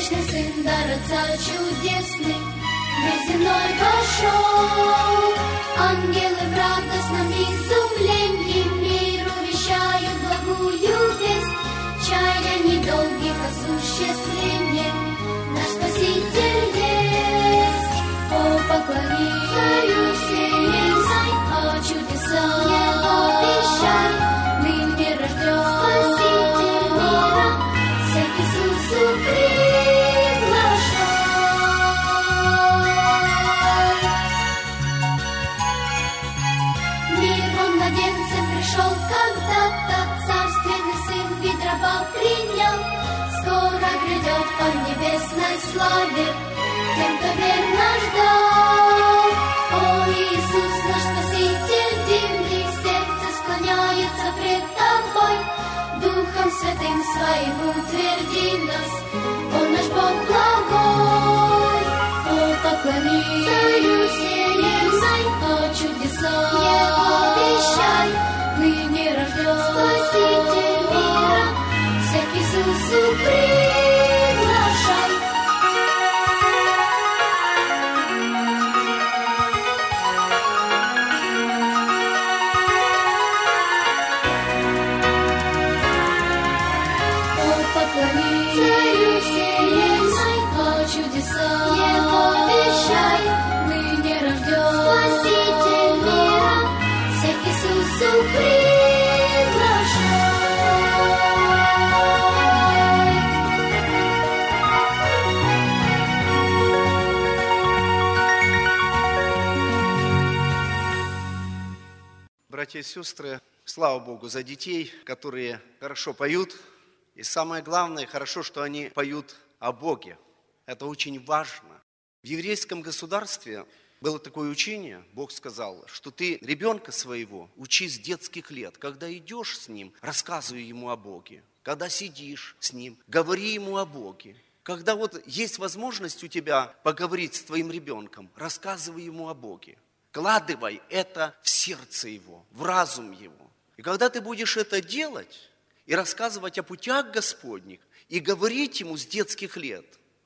Солнечный сын, дар Отца чудесный, мир земной пошел. Ангелы в радостном изумлении миру вещают благую весть, чая недолгих осуществлений наш Спаситель есть. О, поклонись Царю Вселенной, о чудеса Его вещай, ныне рожден Спаситель мира, всех Иисусу приглашай. Мир он младенцем пришел когда-то, царственный сын вид раба принял, скоро грядет он в небесной славе, тем, кто верно ждал. О, Иисус, наш Спаситель дивный, сердце склоняется пред Тобой, Духом Святым Своим утверди нас, Он наш Бог благой. О, поклонись Царю Вселенной, о чудеса Его вещай, ныне рожден Спаситель мира, всех Иисусу приглашай. Царю Вселенной, о чудеса Его вещай, ныне рожден Спаситель мира, всех Иисусу приглашай. Братья и сестры, слава Богу за детей, которые хорошо поют. И самое главное, хорошо, что они поют о Боге. Это очень важно. В еврейском государстве было такое учение, Бог сказал, что ты ребенка своего учи с детских лет. Когда идешь с ним, рассказывай ему о Боге. Когда сидишь с ним, говори ему о Боге. Когда вот есть возможность у тебя поговорить с твоим ребенком, рассказывай ему о Боге. Вкладывай это в сердце его, в разум его. И когда ты будешь это делать и рассказывать о путях Господних, и говорить ему с детских лет,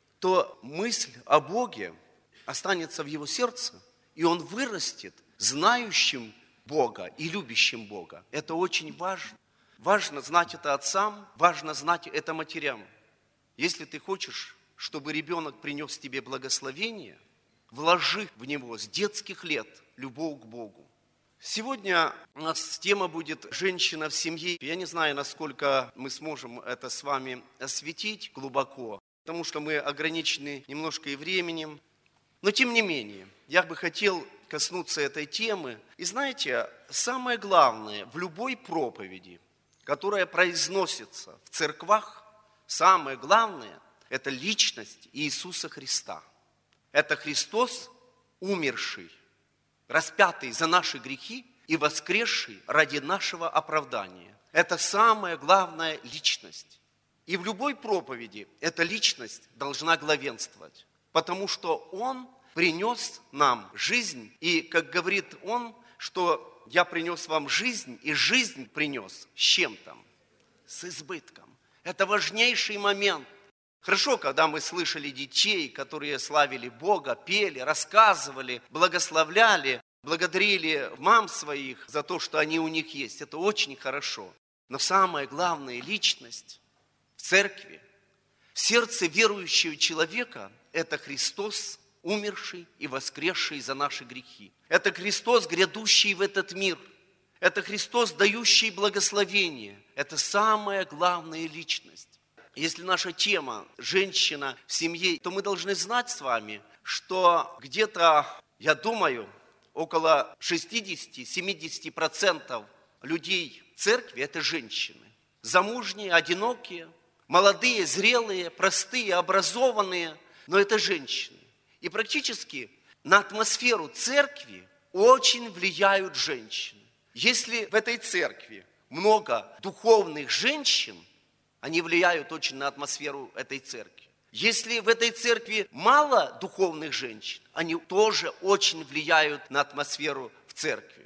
то мысль о Боге останется в его сердце, и он вырастет знающим Бога и любящим Бога. Это очень важно. Важно знать это отцам, важно знать это матерям. Если ты хочешь, чтобы ребенок принес тебе благословение, вложи в него с детских лет любовь к Богу. Сегодня у нас тема будет «Женщина в семье». Я не знаю, насколько мы сможем это с вами осветить глубоко, потому что мы ограничены немножко и временем. Но тем не менее, я бы хотел коснуться этой темы. И знаете, самое главное в любой проповеди, которая произносится в церквах, самое главное – это личность Иисуса Христа. Это Христос, умерший, распятый за наши грехи и воскресший ради нашего оправдания. Это самая главная личность. И в любой проповеди эта личность должна главенствовать, потому что Он принес нам жизнь, и, как говорит Он, что я принес вам жизнь, и жизнь принес с чем-то? С избытком. Это важнейший момент. Хорошо, когда мы слышали детей, которые славили Бога, пели, рассказывали, благословляли, благодарили мам своих за то, что они у них есть. Это очень хорошо. Но самая главная личность в церкви, в сердце верующего человека – это Христос, умерший и воскресший за наши грехи. Это Христос, грядущий в этот мир. Это Христос, дающий благословение. Это самая главная личность. Если наша тема «Женщина в семье», то мы должны знать с вами, что где-то, я думаю, около 60-70% людей в церкви – это женщины. Замужние, одинокие, молодые, зрелые, простые, образованные, но это женщины. И практически на атмосферу церкви очень влияют женщины. Если в этой церкви много духовных женщин, они влияют очень на атмосферу этой церкви. Если в этой церкви мало духовных женщин, они тоже очень влияют на атмосферу в церкви.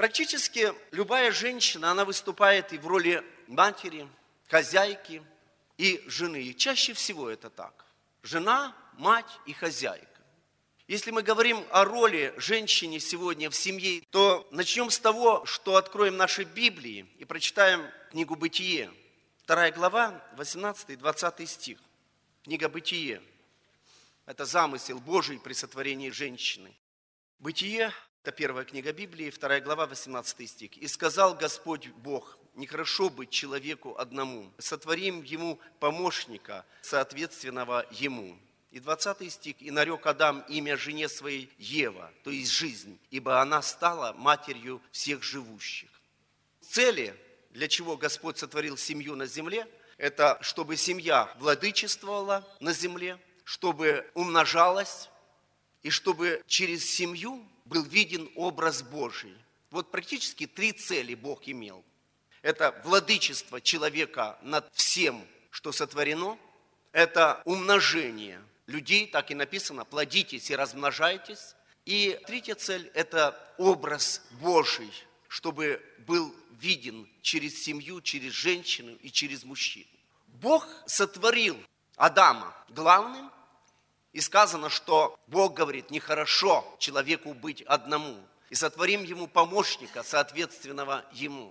Практически любая женщина, она выступает и в роли матери, хозяйки, и жены. И чаще всего это так. Жена, мать и хозяйка. Если мы говорим о роли женщины сегодня в семье, то начнем с того, что откроем наши Библии и прочитаем книгу «Бытие». 2 глава, 18 и 20 стих. Книга «Бытие». Это замысел Божий при сотворении женщины. «Бытие» – это первая книга Библии, 2 глава, 18 стих. «И сказал Господь Бог, нехорошо быть человеку одному, сотворим ему помощника, соответственного ему». И 20 стих. «И нарек Адам имя жене своей Ева, то есть жизнь, ибо она стала матерью всех живущих». Цели, для чего Господь сотворил семью на земле, это чтобы семья владычествовала на земле, чтобы умножалась, и чтобы через семью был виден образ Божий. Вот практически 3 цели Бог имел. Это владычество человека над всем, что сотворено, это умножение людей, так и написано, плодитесь и размножайтесь. И 3-я цель – это образ Божий, чтобы был виден через семью, через женщину и через мужчину. Бог сотворил Адама главным, и сказано, что Бог говорит, нехорошо человеку быть одному, и сотворим ему помощника, соответственного ему.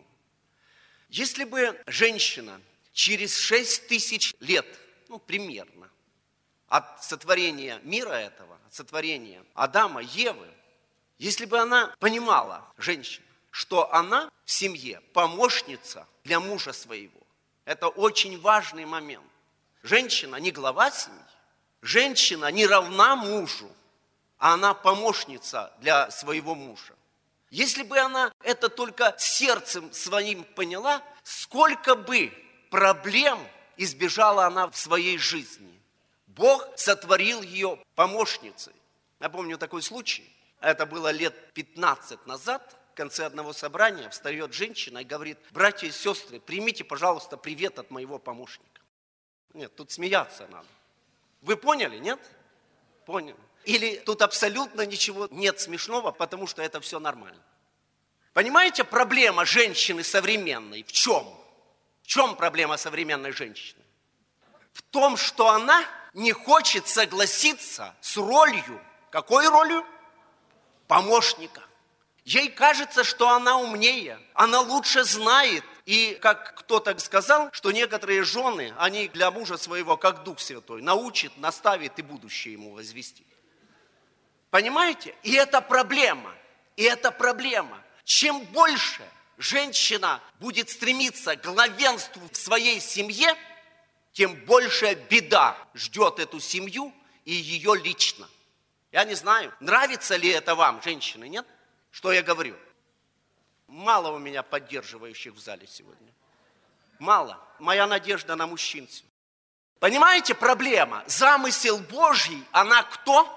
Если бы женщина через 6000 лет, примерно, от сотворения мира этого, от сотворения Адама, Евы, если бы она понимала, женщина, что она в семье помощница для мужа своего, это очень важный момент. Женщина не глава семьи, женщина не равна мужу, а она помощница для своего мужа. Если бы она это только сердцем своим поняла, сколько бы проблем избежала она в своей жизни. Бог сотворил ее помощницей. Я помню такой случай. Это было лет 15 назад. В конце одного собрания встает женщина и говорит: братья и сестры, примите, пожалуйста, привет от моего помощника. Нет, тут смеяться надо. Вы поняли, нет? Поняли. Или тут абсолютно ничего нет смешного, потому что это все нормально. Понимаете, проблема женщины современной в чем? В чем проблема современной женщины? В том, что она не хочет согласиться с ролью. Какой ролью? Помощника. Ей кажется, что она умнее, она лучше знает. И как кто-то сказал, что некоторые жены, они для мужа своего, как Дух Святой, научит, наставит и будущее ему возвестит. Понимаете? И это проблема. И это проблема. Чем больше женщина будет стремиться к главенству в своей семье, тем большая беда ждет эту семью и ее лично. Я не знаю, нравится ли это вам, женщины, нет? Что я говорю? Мало у меня поддерживающих в зале сегодня. Мало. Моя надежда на мужчин. Понимаете, проблема? Замысел Божий, она кто?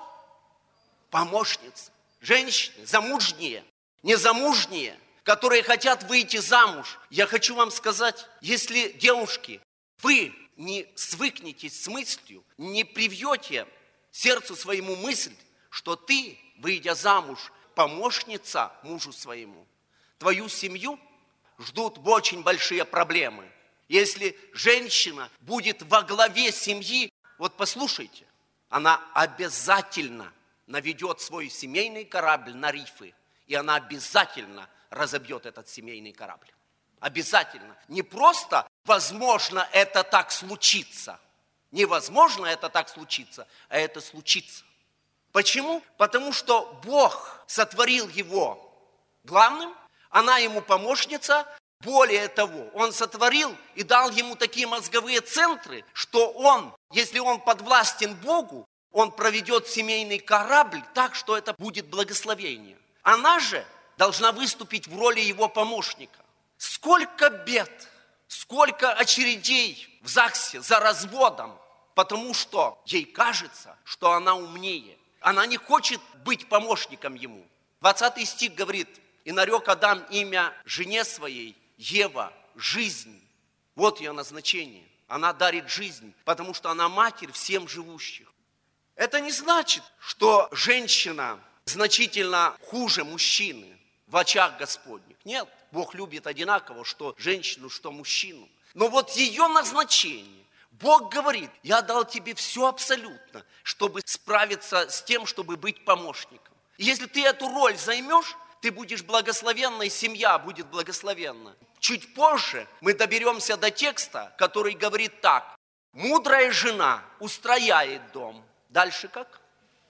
Помощница. Женщины, замужние, незамужние, которые хотят выйти замуж. Я хочу вам сказать, если, девушки, вы не свыкнетесь с мыслью, не привьете сердцу своему мысль, что ты, выйдя замуж, помощница мужу своему, твою семью ждут очень большие проблемы. Если женщина будет во главе семьи, вот послушайте, она обязательно наведет свой семейный корабль на рифы, и она обязательно разобьет этот семейный корабль. Обязательно. Не просто возможно это так случится. Невозможно это так случится, а это случится. Почему? Потому что Бог сотворил его главным, она ему помощница. Более того, он сотворил и дал ему такие мозговые центры, что он, если он подвластен Богу, он проведет семейный корабль так, что это будет благословение. Она же должна выступить в роли его помощника. Сколько бед, сколько очередей в ЗАГСе за разводом, потому что ей кажется, что она умнее. Она не хочет быть помощником ему. 20 стих говорит: «И нарек Адам имя жене своей, Ева, жизнь». Вот ее назначение. Она дарит жизнь, потому что она матерь всем живущих. Это не значит, что женщина значительно хуже мужчины в очах Господних. Нет, Бог любит одинаково, что женщину, что мужчину. Но вот ее назначение, Бог говорит, я дал тебе все абсолютно, чтобы справиться с тем, чтобы быть помощником. И если ты эту роль займешь, ты будешь благословенна, и семья будет благословенна. Чуть позже мы доберемся до текста, который говорит так. Мудрая жена устрояет дом. Дальше как?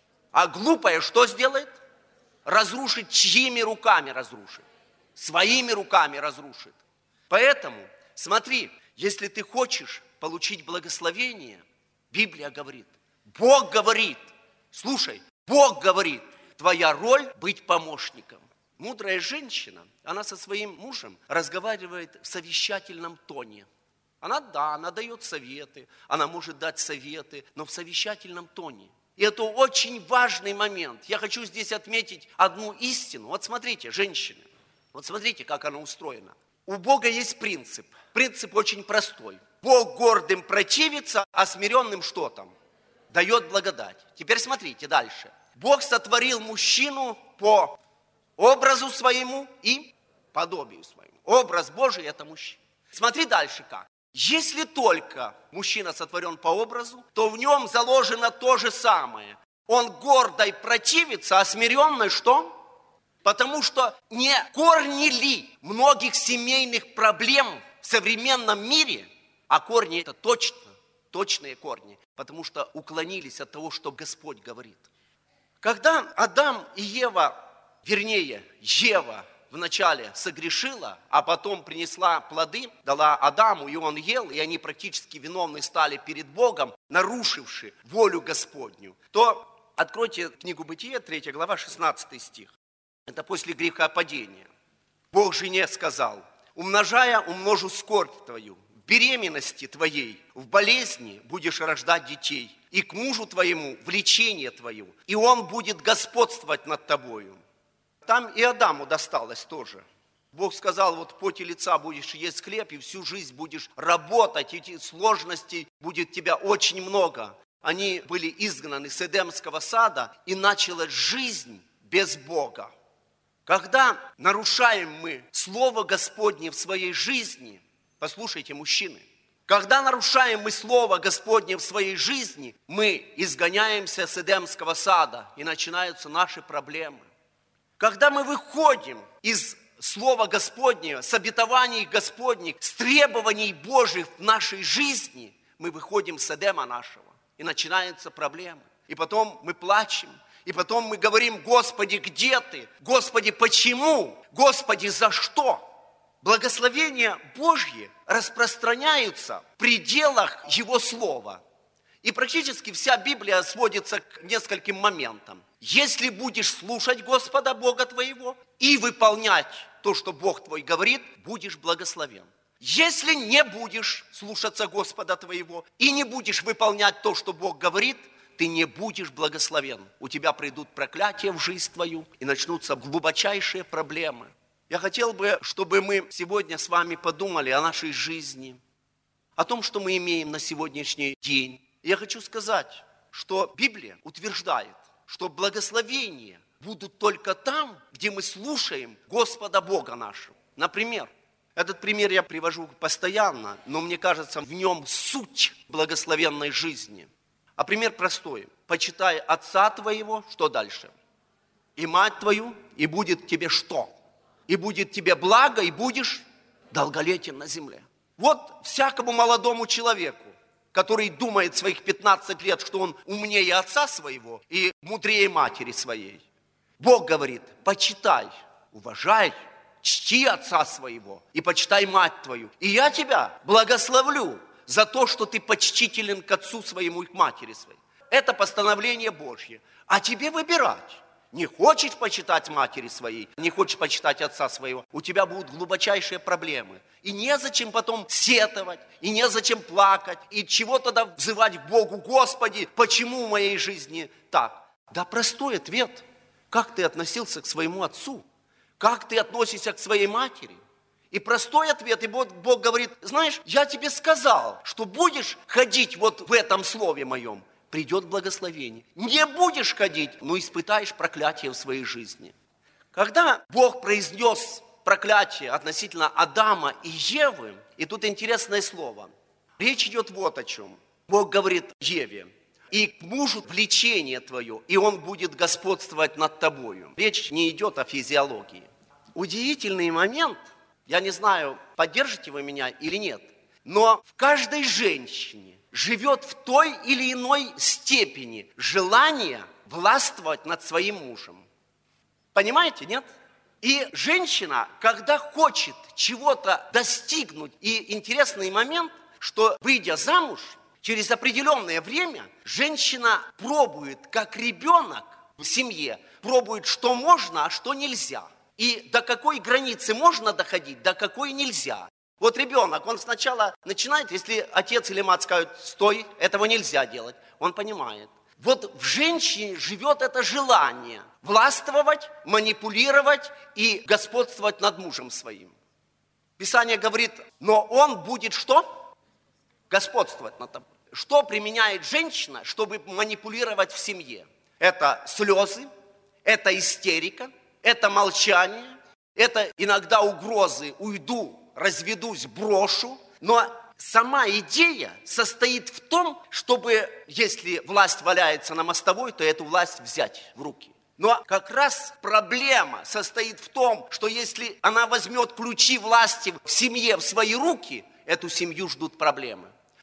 А глупая что сделает? Разрушит, чьими руками разрушит? Своими руками разрушит. Поэтому, смотри, если ты хочешь получить благословение, Библия говорит, Бог говорит, слушай, Бог говорит, твоя роль быть помощником. Мудрая женщина, она со своим мужем разговаривает в совещательном тоне. Она дает советы, она может дать советы, но в совещательном тоне. И это очень важный момент. Я хочу здесь отметить одну истину. Вот смотрите, женщины, вот смотрите, как она устроена. У Бога есть принцип. Принцип очень простой. Бог гордым противится, а смиренным что там? Дает благодать. Теперь смотрите дальше. Бог сотворил мужчину по образу своему и подобию своему. Образ Божий – это мужчина. Смотри дальше как. Если только мужчина сотворен по образу, то в нем заложено то же самое. Он гордой противится, а смиренный что? Потому что не корни ли многих семейных проблем в современном мире, а корни это точные корни, потому что уклонились от того, что Господь говорит. Когда Адам и Ева, вернее, Ева вначале согрешила, а потом принесла плоды, дала Адаму, и он ел, и они практически виновны стали перед Богом, нарушивши волю Господню, то откройте книгу Бытия, 3 глава, 16 стих. Это после грехопадения. Бог жене сказал, умножая, умножу скорбь твою, в беременности твоей, в болезни будешь рождать детей, и к мужу твоему влечение твое, и он будет господствовать над тобою. Там и Адаму досталось тоже. Бог сказал, вот в поте лица будешь есть хлеб, и всю жизнь будешь работать, и сложностей будет тебя очень много. Они были изгнаны с Эдемского сада, и началась жизнь без Бога. Когда нарушаем мы Слово Господне в своей жизни, послушайте, мужчины, когда нарушаем мы Слово Господне в своей жизни, мы изгоняемся с Эдемского сада, и начинаются наши проблемы. Когда мы выходим из Слова Господнего, с обетований Господних, с требований Божьих в нашей жизни, мы выходим с Эдема нашего, и начинаются проблемы. И потом мы плачем, и потом мы говорим, Господи, где Ты? Господи, почему? Господи, за что? Благословения Божьи распространяются в пределах Его Слова. И практически вся Библия сводится к нескольким моментам. Если будешь слушать Господа Бога твоего и выполнять то, что Бог твой говорит, будешь благословен. Если не будешь слушаться Господа твоего и не будешь выполнять то, что Бог говорит, ты не будешь благословен. У тебя придут проклятия в жизнь твою и начнутся глубочайшие проблемы. Я хотел бы, чтобы мы сегодня с вами подумали о нашей жизни, о том, что мы имеем на сегодняшний день. Я хочу сказать, что Библия утверждает, что благословения будут только там, где мы слушаем Господа Бога нашего. Например, этот пример я привожу постоянно, но мне кажется, в нем суть благословенной жизни. А пример простой. Почитай отца твоего, что дальше? И мать твою, и будет тебе что? И будет тебе благо, и будешь долголетен на земле. Вот всякому молодому человеку, который думает в своих 15 лет, что он умнее отца своего и мудрее матери своей. Бог говорит, почитай, уважай, чти отца своего и почитай мать твою. И я тебя благословлю за то, что ты почтителен к отцу своему и к матери своей. Это постановление Божье. А тебе выбирать. Не хочешь почитать матери своей, не хочешь почитать отца своего, у тебя будут глубочайшие проблемы. И незачем потом сетовать, и незачем плакать, и чего тогда взывать к Богу, Господи, почему в моей жизни так? Да простой ответ. Как ты относился к своему отцу? Как ты относишься к своей матери? И простой ответ, и Бог говорит, знаешь, я тебе сказал, что будешь ходить вот в этом слове моем, придет благословение. Не будешь ходить, но испытаешь проклятие в своей жизни. Когда Бог произнес проклятие относительно Адама и Евы, и тут интересное слово, Речь идет вот о чем. Бог говорит Еве: и к мужу влечение твое, и он будет господствовать над тобою. Речь не идет о физиологии. Удивительный момент, я не знаю, поддержите вы меня или нет, но в каждой женщине живет в той или иной степени желание властвовать над своим мужем. Понимаете, нет? И женщина, когда хочет чего-то достигнуть, и интересный момент, что, выйдя замуж, через определенное время женщина пробует, как ребенок в семье, пробует, что можно, а что нельзя. И до какой границы можно доходить, до какой нельзя. Вот ребенок, он сначала начинает, если отец или мать скажут: стой, этого нельзя делать, он понимает. Вот в женщине живет это желание властвовать, манипулировать и господствовать над мужем своим. Писание говорит: но он будет что? Господствовать над тобой. Что применяет женщина, чтобы манипулировать в семье? Это слезы, это истерика, это молчание, это иногда угрозы: уйду, разведусь, брошу. Но сама идея состоит в том, чтобы, если власть валяется на мостовой, то эту власть взять в руки. Но как раз проблема состоит в том, что если она возьмет ключи власти в семье в свои руки, эту семью ждут проблемы.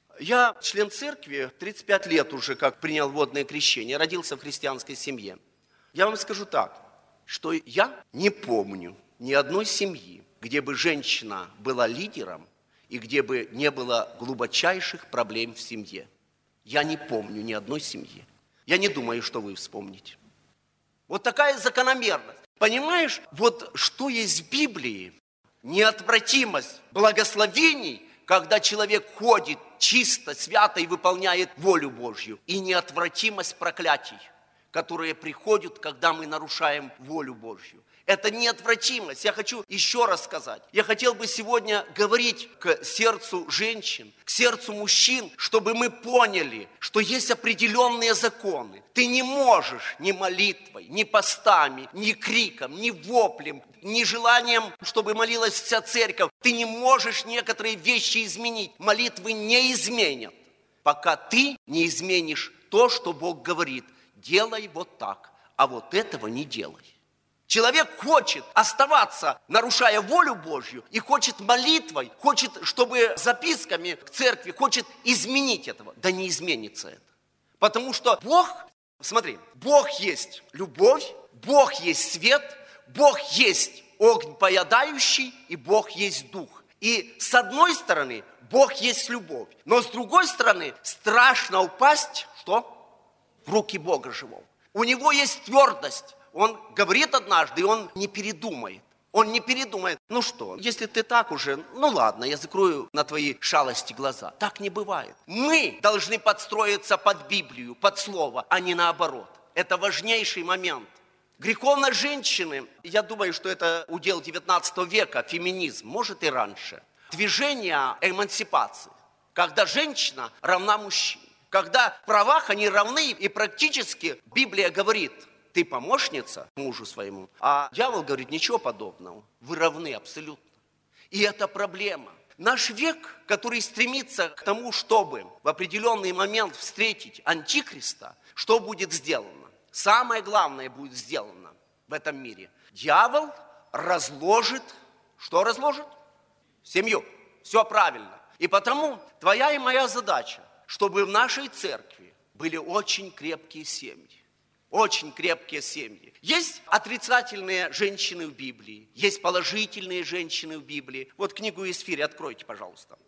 Я член церкви, 35 лет уже как принял водное крещение, родился в христианской семье. Я вам скажу так, что я не помню ни одной семьи, где бы женщина была лидером и где бы не было глубочайших проблем в семье. Я не помню ни одной семьи. Я не думаю, что вы вспомните. Вот такая закономерность. Понимаешь, вот что есть в Библии? Неотвратимость благословений, когда человек ходит чисто, свято и выполняет волю Божью. И неотвратимость проклятий, которые приходят, когда мы нарушаем волю Божью. Это неотвратимость. Я хочу еще раз сказать. Я хотел бы сегодня говорить к сердцу женщин, к сердцу мужчин, чтобы мы поняли, что есть определенные законы. Ты не можешь ни молитвой, ни постами, ни криком, ни воплем, ни желанием, чтобы молилась вся церковь. Ты не можешь некоторые вещи изменить. Молитвы не изменят, пока ты не изменишь то, что Бог говорит. Делай вот так, а вот этого не делай. Человек хочет оставаться, нарушая волю Божью, и хочет молитвой, хочет, чтобы записками к церкви, хочет изменить этого. Да не изменится это. Потому что Бог, смотри, Бог есть любовь, Бог есть свет, Бог есть огонь поедающий, и Бог есть дух. И с одной стороны, Бог есть любовь, но с другой стороны, страшно упасть, что? В руки Бога живого. У него есть твердость. Он говорит однажды, и он не передумает. Он не передумает. Ну что, если ты так уже, ну ладно, я закрою на твои шалости глаза. Так не бывает. Мы должны подстроиться под Библию, под Слово, а не наоборот. Это важнейший момент. Греховность женщины, я думаю, что это удел 19 века, феминизм, может и раньше. Движение эмансипации, когда женщина равна мужчине. Когда в правах они равны, и практически Библия говорит: ты помощница мужу своему, а дьявол говорит: ничего подобного, вы равны абсолютно. И это проблема. Наш век, который стремится к тому, чтобы в определенный момент встретить антихриста, что будет сделано? Самое главное будет сделано в этом мире. Дьявол разложит, что разложит? Семью. Все правильно. И потому твоя и моя задача, чтобы в нашей церкви были очень крепкие семьи. Очень крепкие семьи. Есть отрицательные женщины в Библии, есть положительные женщины в Библии. Вот книгу Исфирь откройте, пожалуйста.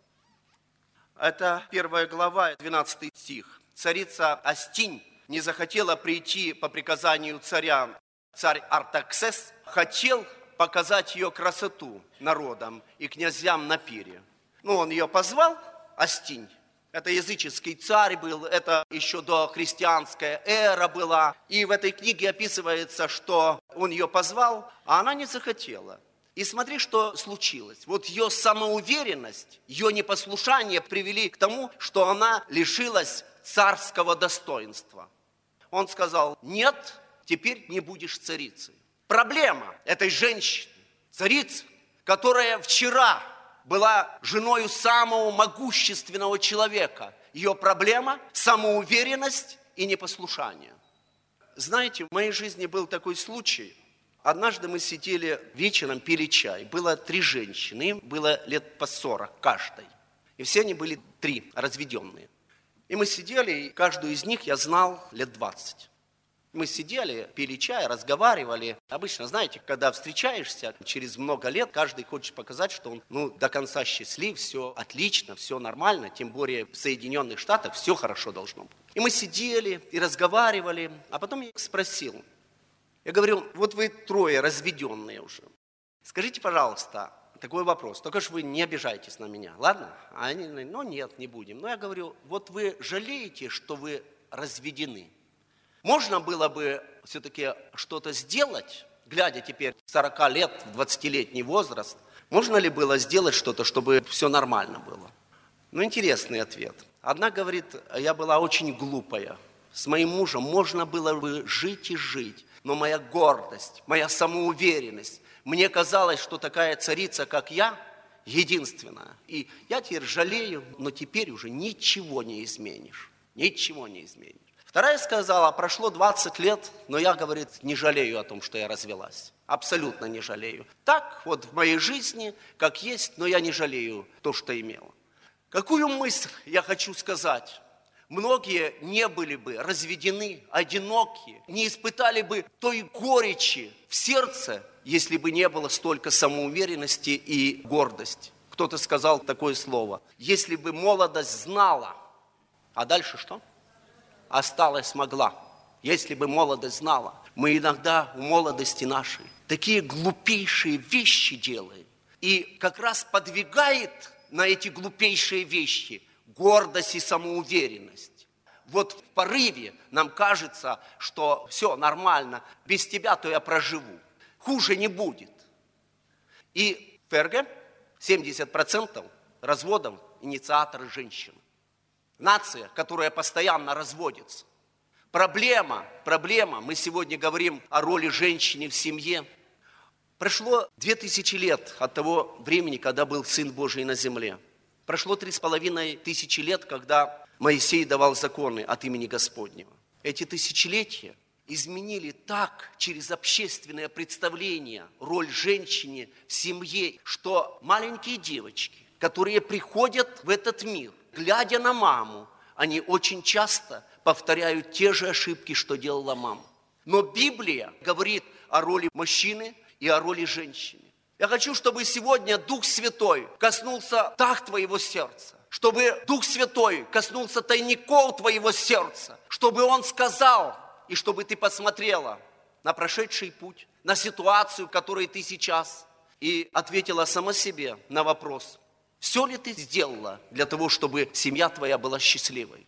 Это 1 глава, 12 стих. Царица Астинь не захотела прийти по приказанию царя. Царь Артаксеркс хотел показать ее красоту народам и князьям на пире. Он ее позвал, Астинь. Это языческий царь был, это еще дохристианская эра была. И в этой книге описывается, что он ее позвал, а она не захотела. И смотри, что случилось. Вот ее самоуверенность, ее непослушание привели к тому, что она лишилась царского достоинства. Он сказал: нет, теперь не будешь царицей. Проблема этой женщины, царицы, которая вчера была женою самого могущественного человека. Ее проблема – самоуверенность и непослушание. Знаете, в моей жизни был такой случай. Однажды мы сидели вечером, пили чай. Было 3 женщины, им было лет по 40 каждой. И все они были 3 разведенные. И мы сидели, и каждую из них я знал лет 20. Мы сидели, пили чай, разговаривали. Обычно, знаете, когда встречаешься через много лет, каждый хочет показать, что он до конца счастлив, все отлично, все нормально. Тем более в Соединенных Штатах все хорошо должно быть. И мы сидели и разговаривали, а потом я их спросил. Я говорю, вот вы 3 разведенные уже. Скажите, пожалуйста, такой вопрос. Только что вы не обижайтесь на меня, ладно? А они, нет, не будем. Но я говорю, вот вы жалеете, что вы разведены? Можно было бы все-таки что-то сделать, глядя теперь 40 лет, в 20-летний возраст, можно ли было сделать что-то, чтобы все нормально было? Интересный ответ. Одна говорит, я была очень глупая. С моим мужем можно было бы жить и жить, но моя гордость, моя самоуверенность, мне казалось, что такая царица, как я, единственная. И я теперь жалею, но теперь уже ничего не изменишь. Ничего не изменишь. Вторая сказала, прошло 20 лет, но я, говорит, не жалею о том, что я развелась. Абсолютно не жалею. Так вот в моей жизни, как есть, но я не жалею то, что имела. Какую мысль я хочу сказать? Многие не были бы разведены, одиноки, не испытали бы той горечи в сердце, если бы не было столько самоуверенности и гордости. Кто-то сказал такое слово. Если бы молодость знала, а дальше что? Осталась могла. Если бы молодость знала. Мы иногда в молодости нашей такие глупейшие вещи делаем. И как раз подвигает на эти глупейшие вещи гордость и самоуверенность. Вот в порыве нам кажется, что все нормально, без тебя то я проживу. Хуже не будет. И в ФРГ 70% разводов инициаторы женщины. Нация, которая постоянно разводится. Проблема, мы сегодня говорим о роли женщины в семье. Прошло 2000 лет от того времени, когда был Сын Божий на земле. Прошло 3500 лет, когда Моисей давал законы от имени Господнего. Эти тысячелетия изменили так через общественное представление роль женщины в семье, что маленькие девочки, которые приходят в этот мир, глядя на маму, они очень часто повторяют те же ошибки, что делала мама. Но Библия говорит о роли мужчины и о роли женщины. Я хочу, чтобы сегодня Дух Святой коснулся так твоего сердца, чтобы Дух Святой коснулся тайников твоего сердца, чтобы Он сказал, и чтобы ты посмотрела на прошедший путь, на ситуацию, в которой ты сейчас, и ответила сама себе на вопрос, все ли ты сделала для того, чтобы семья твоя была счастливой?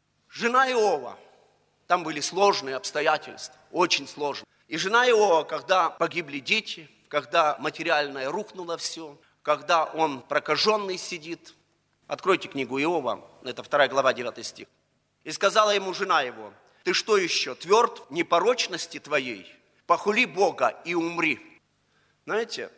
Жена Иова, там были сложные обстоятельства, очень сложные. И жена Иова, когда погибли дети, когда материальное рухнуло все, когда он прокаженный сидит, откройте книгу Иова, это 2 глава, 9 стих. И сказала ему жена его, ты что еще, тверд в непорочности твоей? Похули Бога и умри. Знаете,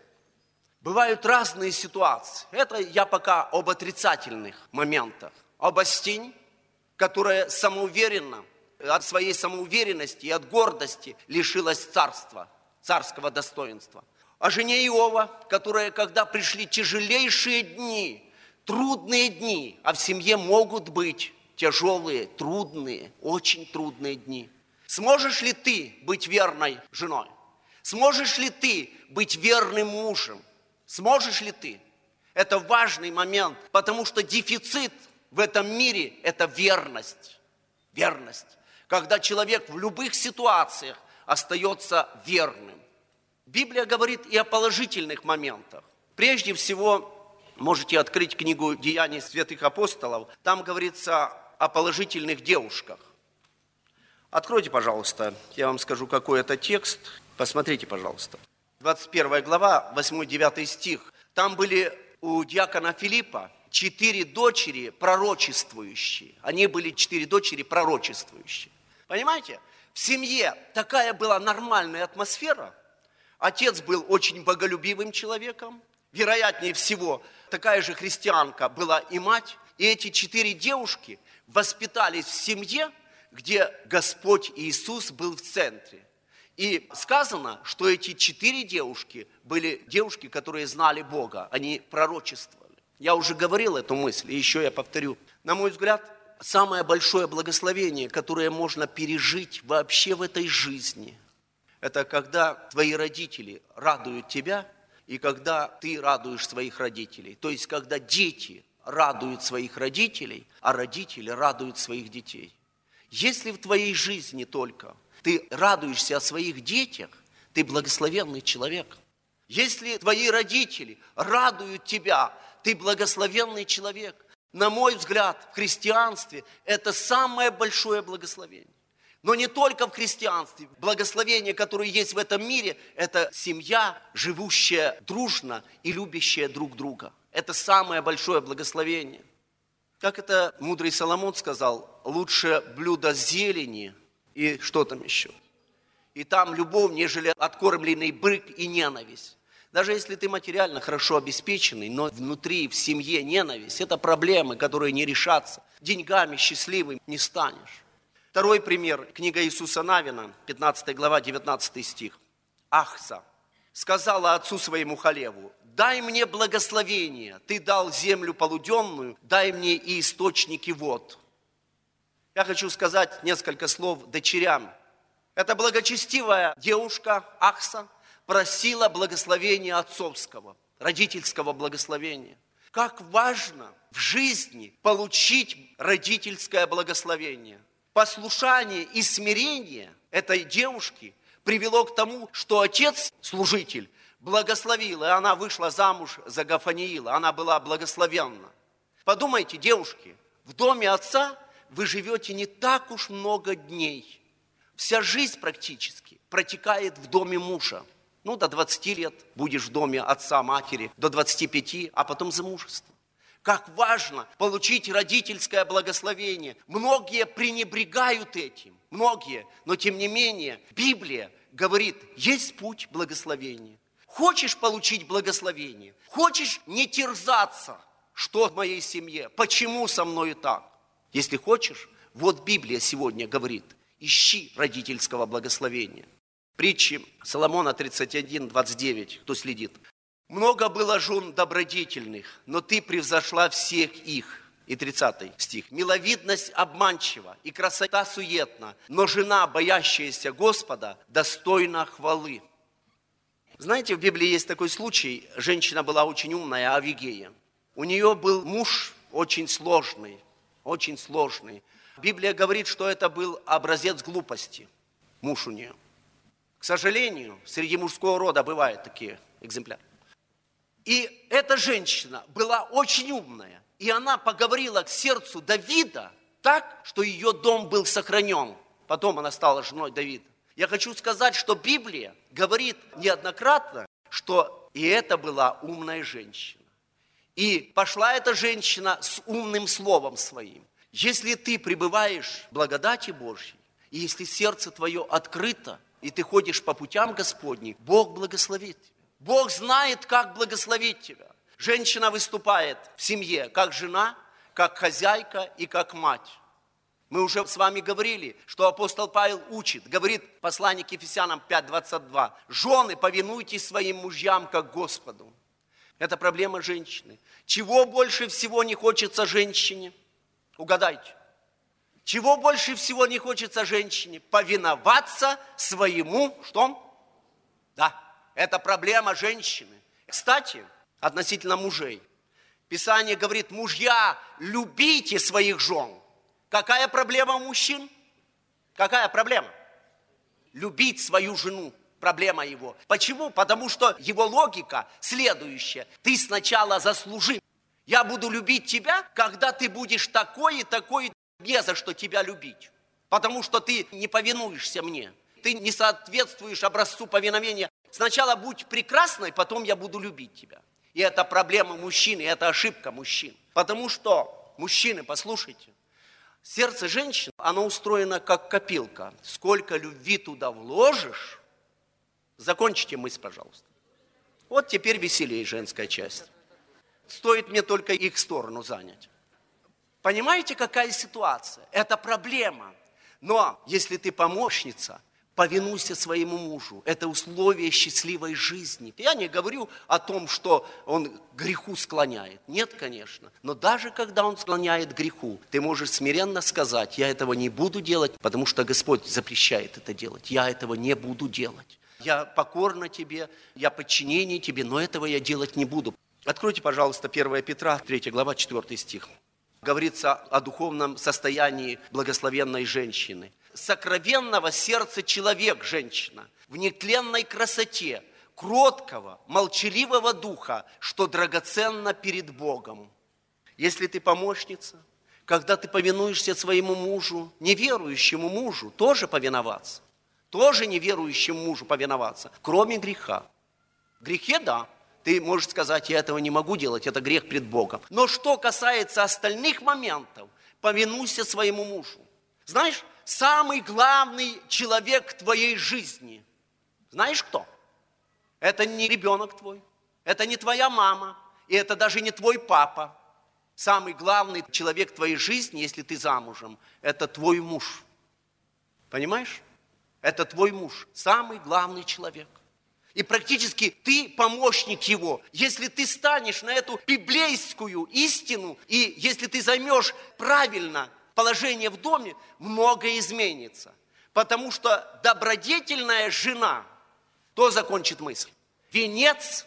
бывают разные ситуации. Это я пока об отрицательных моментах. Об Астинь, которая самоуверенно, от своей самоуверенности и от гордости лишилась царства, царского достоинства. О жене Иова, которая, когда пришли тяжелейшие дни, трудные дни, а в семье могут быть тяжелые, трудные, очень трудные дни. Сможешь ли ты быть верной женой? Сможешь ли ты быть верным мужем? Сможешь ли ты? Это важный момент, потому что дефицит в этом мире – это верность. Верность. Когда человек в любых ситуациях остается верным. Библия говорит и о положительных моментах. Прежде всего, можете открыть книгу «Деяний святых апостолов». Там говорится о положительных девушках. Откройте, пожалуйста, я вам скажу, какой это текст. Посмотрите, пожалуйста. 21 глава, 8-9 стих. Там были у диакона Филиппа 4 дочери пророчествующие. Они были 4 дочери пророчествующие. Понимаете? В семье такая была нормальная атмосфера. Отец был очень боголюбивым человеком. Вероятнее всего, такая же христианка была и мать. И эти 4 девушки воспитались в семье, где Господь Иисус был в центре. И сказано, что эти 4 девушки были девушки, которые знали Бога. Они пророчествовали. Я уже говорил эту мысль, и еще я повторю. На мой взгляд, самое большое благословение, которое можно пережить вообще в этой жизни, это когда твои родители радуют тебя, и когда ты радуешь своих родителей. То есть, когда дети радуют своих родителей, а родители радуют своих детей. Если в твоей жизни только ты радуешься о своих детях, ты благословенный человек. Если твои родители радуют тебя, ты благословенный человек. На мой взгляд, в христианстве это самое большое благословение. Но не только в христианстве. Благословение, которое есть в этом мире, это семья, живущая дружно и любящая друг друга. Это самое большое благословение. Как это мудрый Соломон сказал, лучше блюдо зелени и что там еще. И там любовь, нежели откормленный бык и ненависть. Даже если ты материально хорошо обеспеченный, но внутри, в семье ненависть, это проблемы, которые не решатся. Деньгами счастливым не станешь. Второй пример, книга Иисуса Навина, 15 глава, 19 стих. Ахса сказала отцу своему Халеву: дай мне благословение, ты дал землю полуденную, дай мне и источники вод. Я хочу сказать несколько слов дочерям. Эта благочестивая девушка Ахса просила благословения отцовского, родительского благословения. Как важно в жизни получить родительское благословение. Послушание и смирение этой девушки привело к тому, что отец, служитель, благословил, и она вышла замуж за Гафаниила, она была благословенна. Подумайте, девушки, в доме отца вы живете не так уж много дней. Вся жизнь практически протекает в доме мужа. До 20 лет будешь в доме отца, матери, до 25, а потом замужество. Как важно получить родительское благословение. Многие пренебрегают этим, но тем не менее Библия говорит, есть путь благословения. Хочешь получить благословение? Хочешь не терзаться? Что в моей семье? Почему со мной так? Если хочешь, вот Библия сегодня говорит, ищи родительского благословения. Притчи Соломона 31:29, кто следит. Много было жен добродетельных, но ты превзошла всех их. И 30 стих. Миловидность обманчива и красота суетна, но жена, боящаяся Господа, достойна хвалы. Знаете, в Библии есть такой случай. Женщина была очень умная, Авигея. У нее был муж очень сложный. Библия говорит, что это был образец глупости, муж у нее. К сожалению, среди мужского рода бывают такие экземпляры. И эта женщина была очень умная. И она поговорила к сердцу Давида так, что ее дом был сохранен. Потом она стала женой Давида. Я хочу сказать, что Библия говорит неоднократно, что и это была умная женщина. И пошла эта женщина с умным словом своим. Если ты пребываешь в благодати Божьей, и если сердце твое открыто, и ты ходишь по путям Господним, Бог благословит тебя. Бог знает, как благословить тебя. Женщина выступает в семье как жена, как хозяйка и как мать. Мы уже с вами говорили, что апостол Павел учит, говорит послание к Ефесянам 5:22. Жены, повинуйтесь своим мужьям, как Господу. Это проблема женщины. Чего больше всего не хочется женщине? Угадайте. Чего больше всего не хочется женщине? Повиноваться своему, что? Да, это проблема женщины. Кстати, относительно мужей. Писание говорит, мужья, любите своих жен. Какая проблема у мужчин? Какая проблема? Любить свою жену. Проблема его. Почему? Потому что его логика следующая. Ты сначала заслужи. Я буду любить тебя, когда ты будешь такой и такой, не за что тебя любить. Потому что ты не повинуешься мне. Ты не соответствуешь образцу повиновения. Сначала будь прекрасной, потом я буду любить тебя. И это проблема мужчин, и это ошибка мужчин. Потому что, мужчины, послушайте, сердце женщин, оно устроено как копилка. Сколько любви туда вложишь, закончите мысль, пожалуйста. Вот теперь веселее женская часть. стоит мне только их сторону занять. Понимаете, какая ситуация? Это проблема. Но если ты помощница, повинуйся своему мужу. Это условие счастливой жизни. Я не говорю о том, что он к греху склоняет. Нет, конечно. Но даже когда он склоняет к греху, ты можешь смиренно сказать: я этого не буду делать, потому что Господь запрещает это делать. Я этого не буду делать. Я покорна тебе, я подчинение тебе, но этого я делать не буду. Откройте, пожалуйста, 1 Петра, 3 глава, 4 стих. Говорится о духовном состоянии благословенной женщины. Сокровенного сердца человек, женщина, в нетленной красоте, кроткого, молчаливого духа, что драгоценно перед Богом. Если ты помощница, когда ты повинуешься своему мужу, неверующему мужу, тоже повиноваться. Тоже неверующему мужу повиноваться, кроме греха. В грехе, да. Ты можешь сказать: я этого не могу делать, это грех пред Богом. Но что касается остальных моментов, повинуйся своему мужу. Знаешь, самый главный человек в твоей жизни, знаешь кто? Это не ребенок твой, это не твоя мама, и это даже не твой папа. Самый главный человек в твоей жизни, если ты замужем, это твой муж. Понимаешь? Это твой муж, самый главный человек. И практически ты помощник его. Если ты станешь на эту библейскую истину, и если ты займешь правильно положение в доме, многое изменится. Потому что добродетельная жена, кто закончит мысль? Венец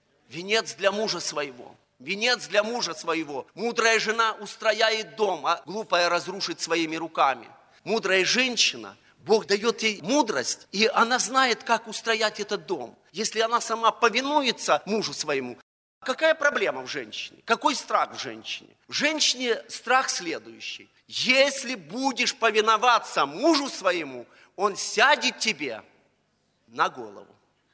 для мужа своего. Венец для мужа своего. Мудрая жена устрояет дом, а глупая разрушит своими руками. Мудрая женщина, Бог дает ей мудрость, и она знает, как устроять этот дом. Если она сама повинуется мужу своему, какая проблема в женщине? Какой страх в женщине? В женщине страх следующий. Если будешь повиноваться мужу своему, он сядет тебе на голову.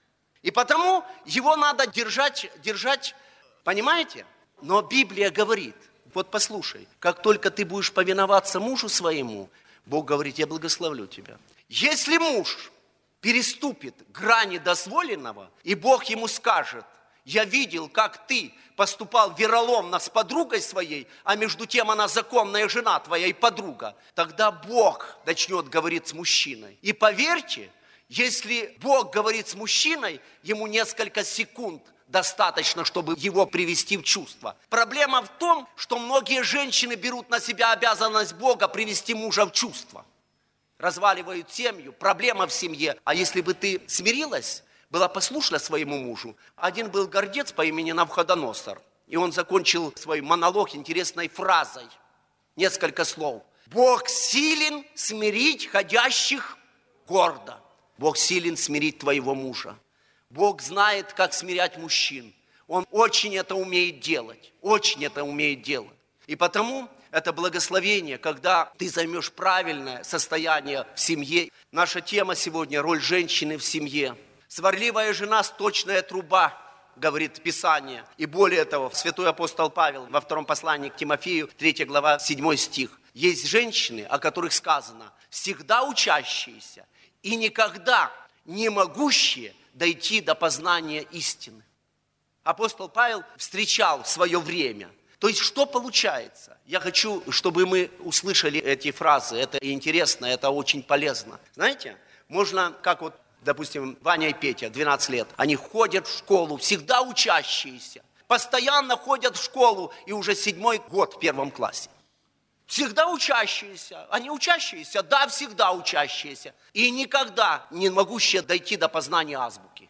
И потому его надо держать, понимаете? Но Библия говорит, вот послушай, как только ты будешь повиноваться мужу своему, Бог говорит: я благословлю тебя. Если муж переступит грани дозволенного, и Бог ему скажет: я видел, как ты поступал вероломно с подругой своей, а между тем она законная жена твоя и подруга, тогда Бог начнет говорить с мужчиной. И поверьте, если Бог говорит с мужчиной, ему несколько секунд достаточно, чтобы его привести в чувство. Проблема в том, что многие женщины берут на себя обязанность Бога привести мужа в чувство. Разваливают семью, проблема в семье. А если бы ты смирилась, была послушна своему мужу. Один был гордец по имени Навуходоносор, и он закончил свой монолог интересной фразой. Несколько слов. Бог силен смирить ходящих гордо. Бог силен смирить твоего мужа. Бог знает, как смирять мужчин. Он очень это умеет делать. Очень это умеет делать. И потому это благословение, когда ты займешь правильное состояние в семье. Наша тема сегодня – роль женщины в семье. Сварливая жена – сточная труба, говорит Писание. И более того, святой апостол Павел во втором послании к Тимофею, 3 глава, 7 стих. Есть женщины, о которых сказано: всегда учащиеся и никогда не могущие дойти до познания истины. Апостол Павел встречал в свое время. То есть, что получается? Я хочу, чтобы мы услышали эти фразы. Это интересно, это очень полезно. Знаете, можно, как вот, допустим, Ваня и Петя, 12 лет, они ходят в школу, всегда учащиеся, постоянно ходят в школу, и уже 7-й год в 1 классе. Всегда учащиеся. Они учащиеся? Да, всегда учащиеся. И никогда не могущие дойти до познания азбуки.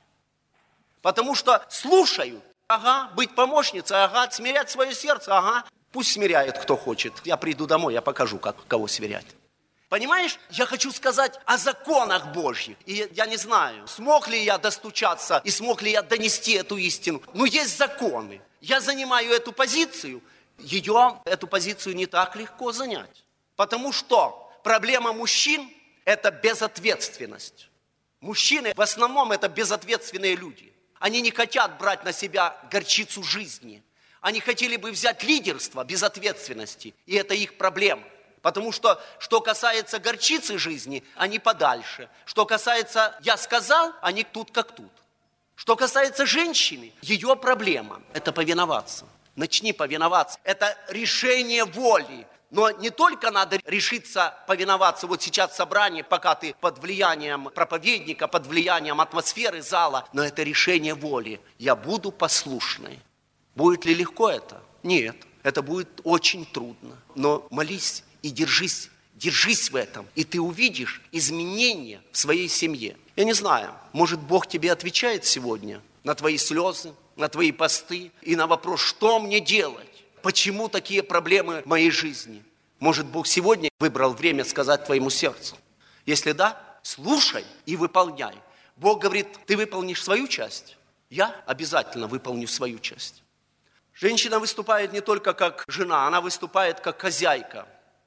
Потому что слушают. Ага, быть помощницей, ага, смирять свое сердце, ага. Пусть смиряет, кто хочет. Я приду домой, я покажу, кого смирять. Понимаешь, я хочу сказать о законах Божьих. И я не знаю, смог ли я достучаться и смог ли я донести эту истину. Но есть законы. Я занимаю эту позицию. Эту позицию не так легко занять. Потому что проблема мужчин – это безответственность. Мужчины в основном это безответственные люди. Они не хотят брать на себя горчицу жизни. Они хотели бы взять лидерство без ответственности. И это их проблема. Потому что касается горчицы жизни, они подальше. Что касается «я сказал», они тут как тут. Что касается женщины, ее проблема – это повиноваться. Начни повиноваться. Это решение воли. Но не только надо решиться повиноваться вот сейчас в собрании, пока ты под влиянием проповедника, под влиянием атмосферы зала, но это решение воли. Я буду послушной. Будет ли легко это? Нет, это будет очень трудно. Но молись и держись в этом, и ты увидишь изменения в своей семье. Я не знаю, может, Бог тебе отвечает сегодня на твои слезы, на твои посты и на вопрос, что мне делать? Почему такие проблемы в моей жизни? Может, Бог сегодня выбрал время сказать твоему сердцу? Если да, слушай и выполняй. Бог говорит, ты выполнишь свою часть, я обязательно выполню свою часть. Женщина выступает не только как жена, она выступает как хозяйка.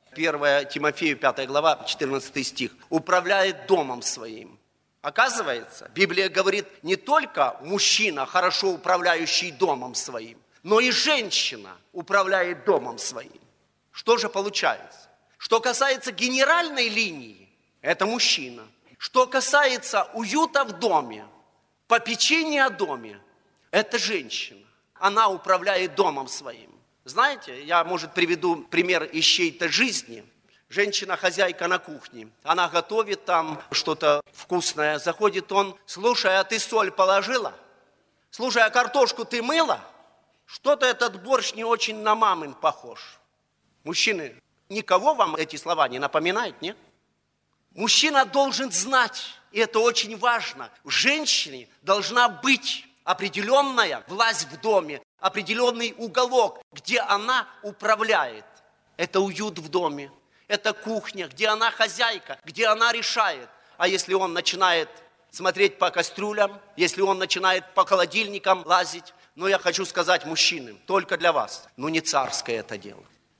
1 Тимофею, 5 глава, 14 стих. Управляет домом своим. Оказывается, Библия говорит, не только мужчина, хорошо управляющий домом своим, но и женщина управляет домом своим. Что же получается? Что касается генеральной линии, это мужчина. Что касается уюта в доме, попечения о доме, это женщина. Она управляет домом своим. Знаете, я, может, приведу пример из чьей-то жизни. Женщина-хозяйка на кухне. Она готовит там что-то вкусное. Заходит он, слушай, а ты соль положила? Слушай, а картошку ты мыла? Что-то этот борщ не очень на мамин похож. Мужчины, никого вам эти слова не напоминают, нет? Мужчина должен знать, и это очень важно, в женщине должна быть определенная власть в доме, определенный уголок, где она управляет. Это уют в доме, это кухня, где она хозяйка, где она решает. А если он начинает смотреть по кастрюлям, если он начинает по холодильникам лазить, я хочу сказать мужчинам, только для вас, не царское это дело.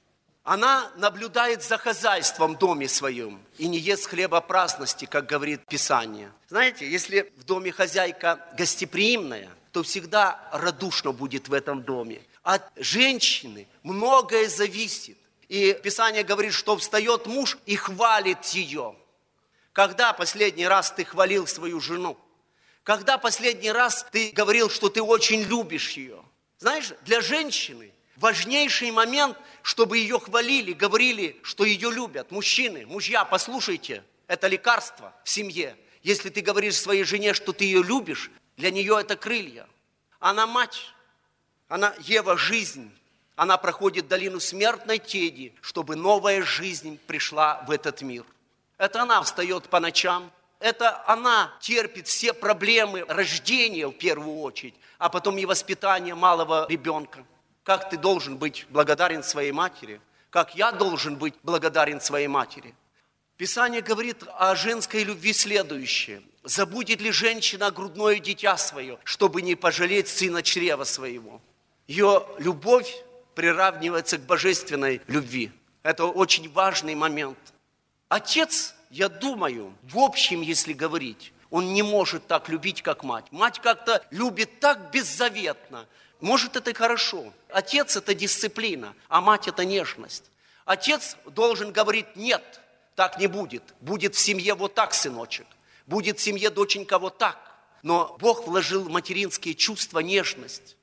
Она наблюдает за хозяйством в доме своем и не ест хлеба праздности, как говорит Писание. Знаете, если в доме хозяйка гостеприимная, то всегда радушно будет в этом доме. От женщины многое зависит. И Писание говорит, что встает муж и хвалит ее. Когда последний раз ты хвалил свою жену? Когда последний раз ты говорил, что ты очень любишь ее? Знаешь, для женщины важнейший момент, чтобы ее хвалили, говорили, что ее любят. Мужчины, мужья, послушайте, это лекарство в семье. Если ты говоришь своей жене, что ты ее любишь, для нее это крылья. Она мать, она Ева жизнь. Она проходит долину смертной теди, чтобы новая жизнь пришла в этот мир. Это она встает по ночам. Это она терпит все проблемы рождения в первую очередь, а потом и воспитания малого ребенка. Как ты должен быть благодарен своей матери? Как я должен быть благодарен своей матери? Писание говорит о женской любви следующее. Забудет ли женщина грудное дитя свое, чтобы не пожалеть сына чрева своего? Ее любовь приравнивается к божественной любви. Это очень важный момент. Отец, я думаю, в общем, если говорить, он не может так любить, как мать. Мать как-то любит так беззаветно. Может, это и хорошо. Отец – это дисциплина, а мать – это нежность. Отец должен говорить «нет». Так не будет. Будет в семье вот так, сыночек. Будет в семье, доченька, вот так. Но Бог вложил в материнские чувства нежность.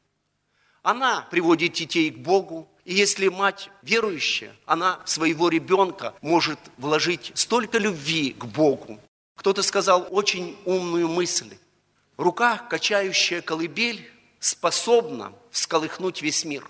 Она приводит детей к Богу. И если мать верующая, она своего ребенка может вложить столько любви к Богу. Кто-то сказал очень умную мысль. Рука, качающая колыбель, способна всколыхнуть весь мир.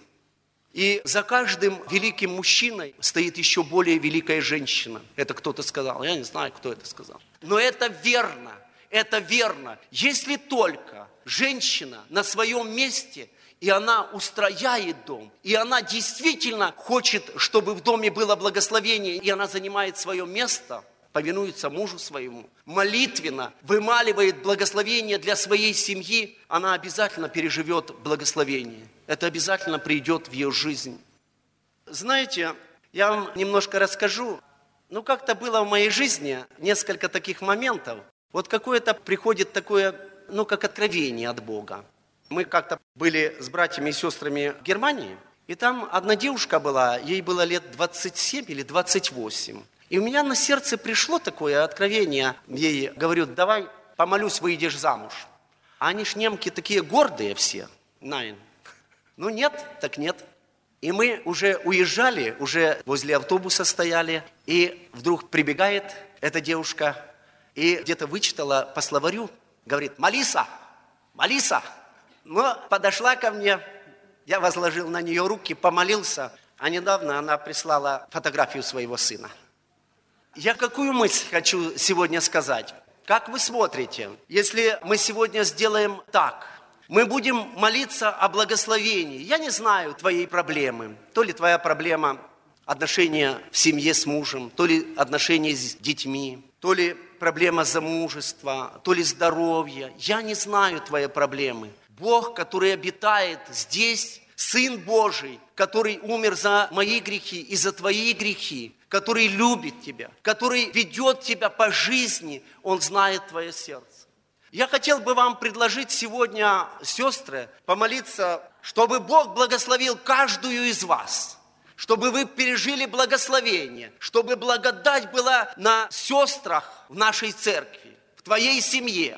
И за каждым великим мужчиной стоит еще более великая женщина. Это кто-то сказал, я не знаю, кто это сказал. Но это верно, это верно. Если только женщина на своем месте, и она устрояет дом, и она действительно хочет, чтобы в доме было благословение, и она занимает свое место, повинуется мужу своему, молитвенно вымаливает благословение для своей семьи, она обязательно переживет благословение. Это обязательно придет в ее жизнь. Знаете, я вам немножко расскажу. Как-то было в моей жизни несколько таких моментов. Вот какое-то приходит такое, как откровение от Бога. Мы как-то были с братьями и сестрами в Германии, и там одна девушка была, ей было лет 27 или 28. И у меня на сердце пришло такое откровение. Ей говорю, давай помолюсь, выйдешь замуж. А они ж немки такие гордые все. Nein. Ну нет, так нет. И мы уже уезжали, уже возле автобуса стояли, и вдруг прибегает эта девушка и где-то вычитала по словарю, говорит: «Малиса, Малиса». Но подошла ко мне, я возложил на нее руки, помолился, а недавно она прислала фотографию своего сына. Я какую мысль хочу сегодня сказать? Как вы смотрите, если мы сегодня сделаем так? Мы будем молиться о благословении. Я не знаю твоей проблемы. То ли твоя проблема отношения в семье с мужем, то ли отношения с детьми, то ли проблема замужества, то ли здоровья. Я не знаю твоей проблемы. Бог, который обитает здесь, Сын Божий, который умер за мои грехи и за твои грехи, который любит тебя, который ведет тебя по жизни, Он знает твое сердце. Я хотел бы вам предложить сегодня, сестры, помолиться, чтобы Бог благословил каждую из вас, чтобы вы пережили благословение, чтобы благодать была на сестрах в нашей церкви, в твоей семье.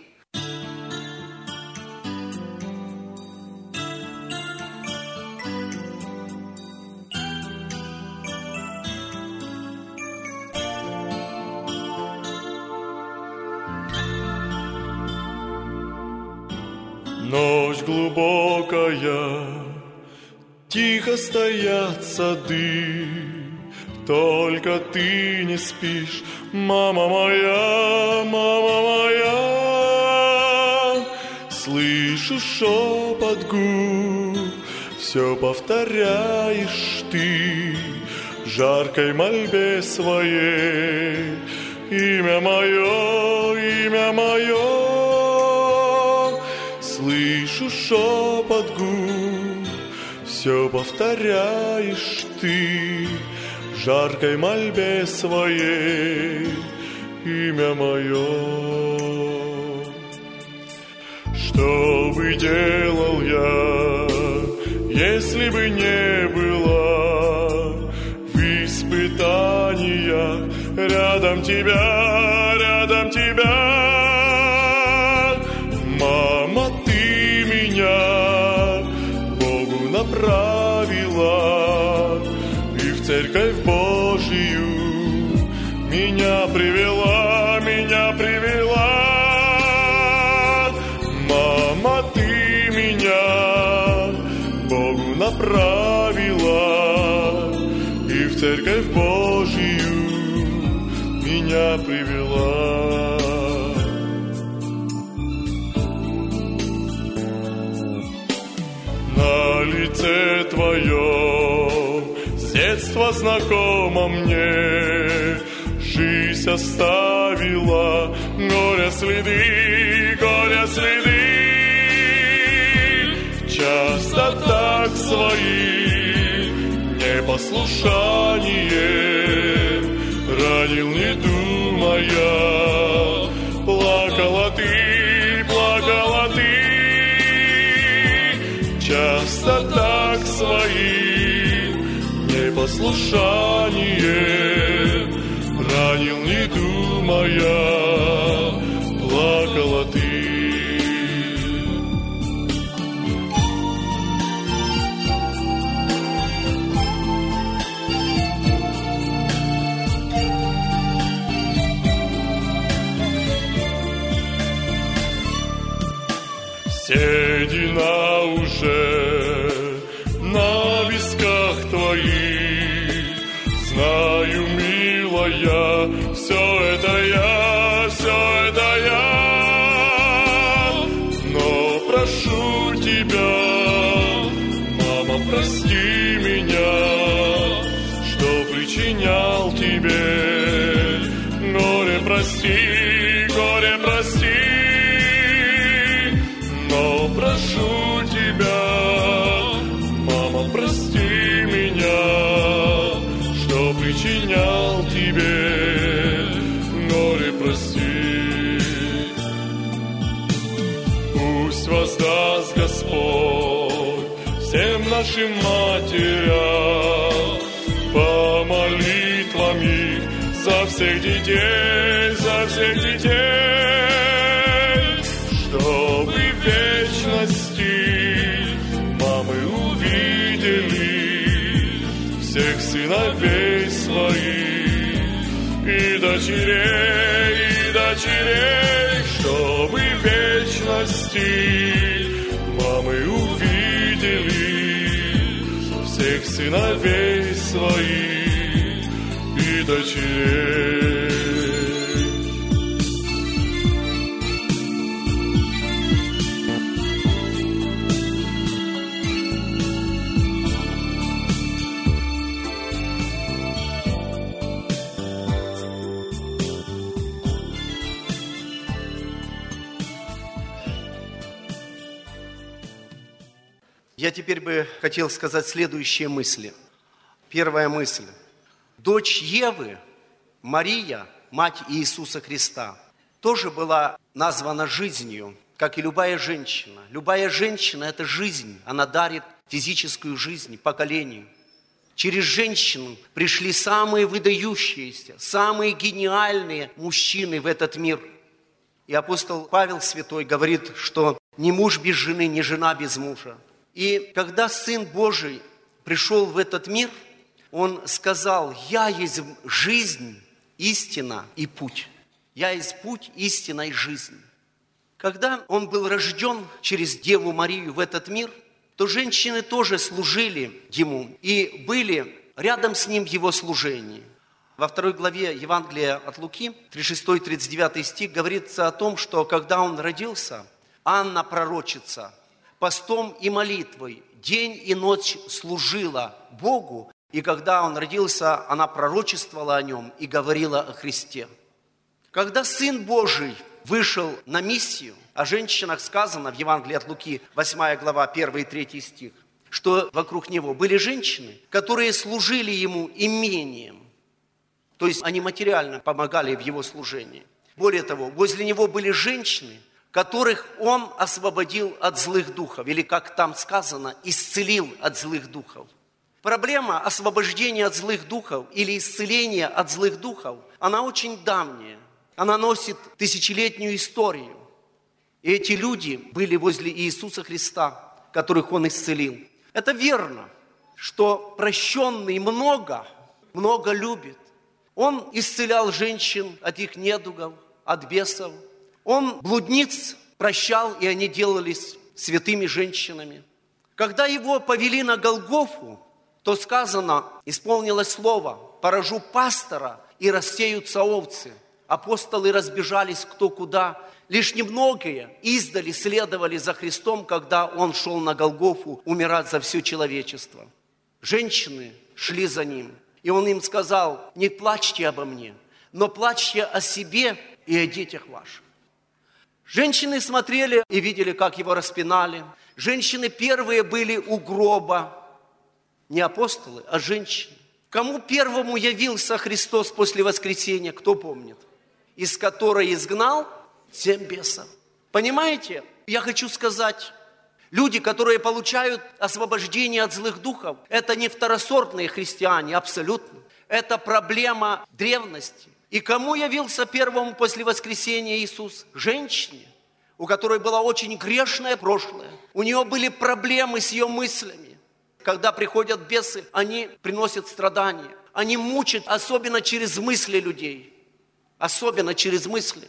Ночь глубокая, тихо стоят сады, только ты не спишь, мама моя, мама моя. Слышу шепот губ, все повторяешь ты, в жаркой мольбе своей, имя мое, имя мое. Слышу шепот губ, все повторяешь ты, в жаркой мольбе своей, имя мое. Что бы делал я, если бы не было в испытаниях рядом тебя, рядом тебя? Мама, ты меня Богу направила и в церковь Божию меня привела, меня привела. Мама, ты меня Богу направила и в церковь Божию меня привела. На лице твоем с детства знакомо мне, жизнь оставила горя следы, горя следы. Часто так свои непослушание ранил, не думая, плакала ты, плакала ты. Часто так свои непослушание ранил, не думая, плакала ты. Седина уже на висках твоих, знаю, милая, все это я, все это я. Но прошу тебя, мама, прости меня, что причинял тебе горе, прости, горе, прости. Но прошу тебя, мама, прости меня, что причинял тебе горе, прости. Пусть воздаст Господь всем нашим матерям по молитвам их за всех детей, за всех детей. Чтобы в вечности мамы увидеть сыновей своих и дочерей, чтобы в вечности мамы увидели всех сыновей своих и дочерей. Я теперь бы хотел сказать следующие мысли. Первая мысль. Дочь Евы, Мария, мать Иисуса Христа, тоже была названа жизнью, как и любая женщина. Любая женщина – это жизнь, она дарит физическую жизнь поколению. Через женщину пришли самые выдающиеся, самые гениальные мужчины в этот мир. И апостол Павел Святой говорит, что ни муж без жены, ни жена без мужа. И когда Сын Божий пришел в этот мир, Он сказал: «Я есть жизнь, истина и путь». «Я есть путь, истина и жизнь». Когда Он был рожден через Деву Марию в этот мир, то женщины тоже служили Ему и были рядом с Ним в Его служении. Во 2 главе Евангелия от Луки, 36-39 стих, говорится о том, что когда Он родился, Анна, пророчица, постом и молитвой день и ночь служила Богу, и когда Он родился, она пророчествовала о Нем и говорила о Христе. Когда Сын Божий вышел на миссию, о женщинах сказано в Евангелии от Луки, 8 глава, 1 и 3 стих, что вокруг Него были женщины, которые служили Ему имением, то есть они материально помогали в Его служении. Более того, возле Него были женщины, которых Он освободил от злых духов, или, как там сказано, исцелил от злых духов. Проблема освобождения от злых духов или исцеления от злых духов, она очень давняя. Она носит тысячелетнюю историю. И эти люди были возле Иисуса Христа, которых Он исцелил. Это верно, что прощенный много любит. Он исцелял женщин от их недугов, от бесов. Он блудниц прощал, и они делались святыми женщинами. Когда Его повели на Голгофу, то сказано, исполнилось слово: «Поражу пастора, и рассеются овцы». Апостолы разбежались кто куда. Лишь немногие издали следовали за Христом, когда Он шел на Голгофу умирать за все человечество. Женщины шли за Ним, и Он им сказал: «Не плачьте обо мне, но плачьте о себе и о детях ваших». Женщины смотрели и видели, как Его распинали. Женщины первые были у гроба. Не апостолы, а женщины. Кому первому явился Христос после воскресения, кто помнит? Из которой изгнал 7 бесов. Понимаете? Я хочу сказать, люди, которые получают освобождение от злых духов, это не второсортные христиане, абсолютно. Это проблема древности. И кому явился первому после воскресения Иисус? Женщине, у которой было очень грешное прошлое. У нее были проблемы с ее мыслями. Когда приходят бесы, они приносят страдания. Они мучают, особенно через мысли людей. Особенно через мысли.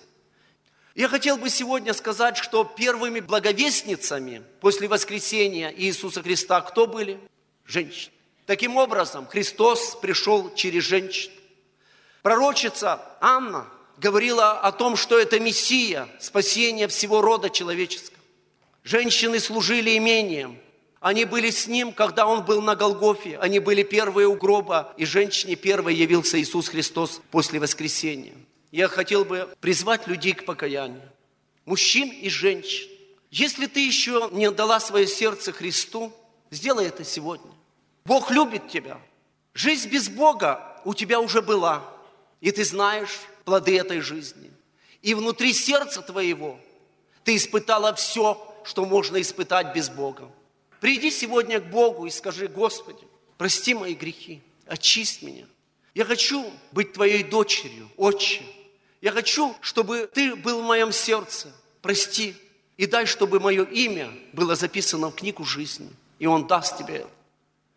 Я хотел бы сегодня сказать, что первыми благовестницами после воскресения Иисуса Христа кто были? Женщины. Таким образом, Христос пришел через женщин. Пророчица Анна говорила о том, что это Мессия, спасение всего рода человеческого. Женщины служили имением. Они были с Ним, когда Он был на Голгофе. Они были первые у гроба, и женщине первой явился Иисус Христос после воскресения. Я хотел бы призвать людей к покаянию. Мужчин и женщин. Если ты еще не отдала свое сердце Христу, сделай это сегодня. Бог любит тебя. Жизнь без Бога у тебя уже была. И ты знаешь плоды этой жизни. И внутри сердца твоего ты испытала все, что можно испытать без Бога. Приди сегодня к Богу и скажи: Господи, прости мои грехи, очисть меня. Я хочу быть Твоей дочерью, Отче. Я хочу, чтобы Ты был в моем сердце. Прости и дай, чтобы мое имя было записано в книгу жизни. И Он даст тебе это.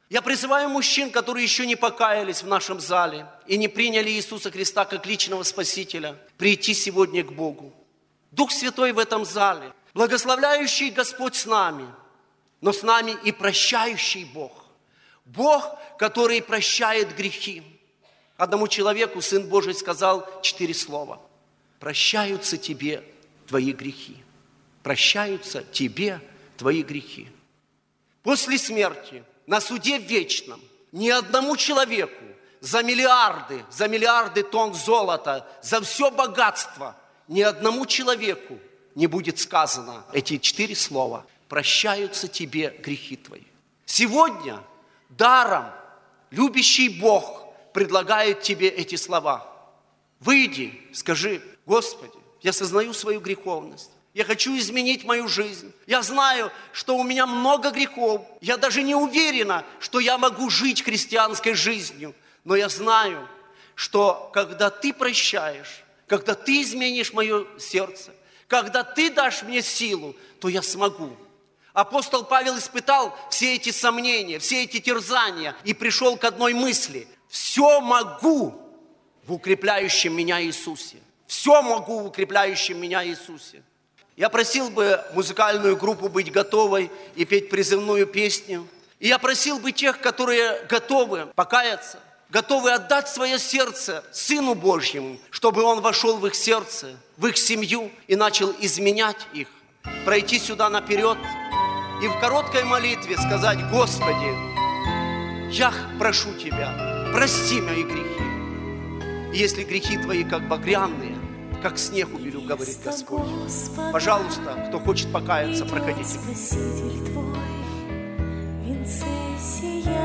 Я призываю мужчин, которые еще не покаялись в нашем зале и не приняли Иисуса Христа как личного Спасителя, прийти сегодня к Богу. Дух Святой в этом зале, благословляющий Господь с нами, но с нами и прощающий Бог. Бог, который прощает грехи. Одному человеку Сын Божий сказал 4 слова. Прощаются тебе твои грехи. Прощаются тебе твои грехи. После смерти, на суде вечном, ни одному человеку за миллиарды тонн золота, за все богатство, ни одному человеку не будет сказано эти 4 слова. Прощаются тебе грехи твои. Сегодня даром любящий Бог предлагает тебе эти слова. Выйди, скажи: Господи, я сознаю свою греховность. Я хочу изменить мою жизнь. Я знаю, что у меня много грехов. Я даже не уверена, что я могу жить христианской жизнью. Но я знаю, что когда Ты прощаешь, когда Ты изменишь мое сердце, когда Ты дашь мне силу, то я смогу. Апостол Павел испытал все эти сомнения, все эти терзания и пришел к одной мысли: все могу в укрепляющем меня Иисусе. Все могу в укрепляющем меня Иисусе. Я просил бы музыкальную группу быть готовой и петь призывную песню. И я просил бы тех, которые готовы покаяться, готовы отдать свое сердце Сыну Божьему, чтобы Он вошел в их сердце, в их семью и начал изменять их. Пройти сюда наперед и в короткой молитве сказать: Господи, я прошу Тебя, прости мои грехи. И если грехи Твои как багряные, как снег уберу, говорит Господь. Пожалуйста, кто хочет покаяться, проходите. Спаситель Твой, венце сияет.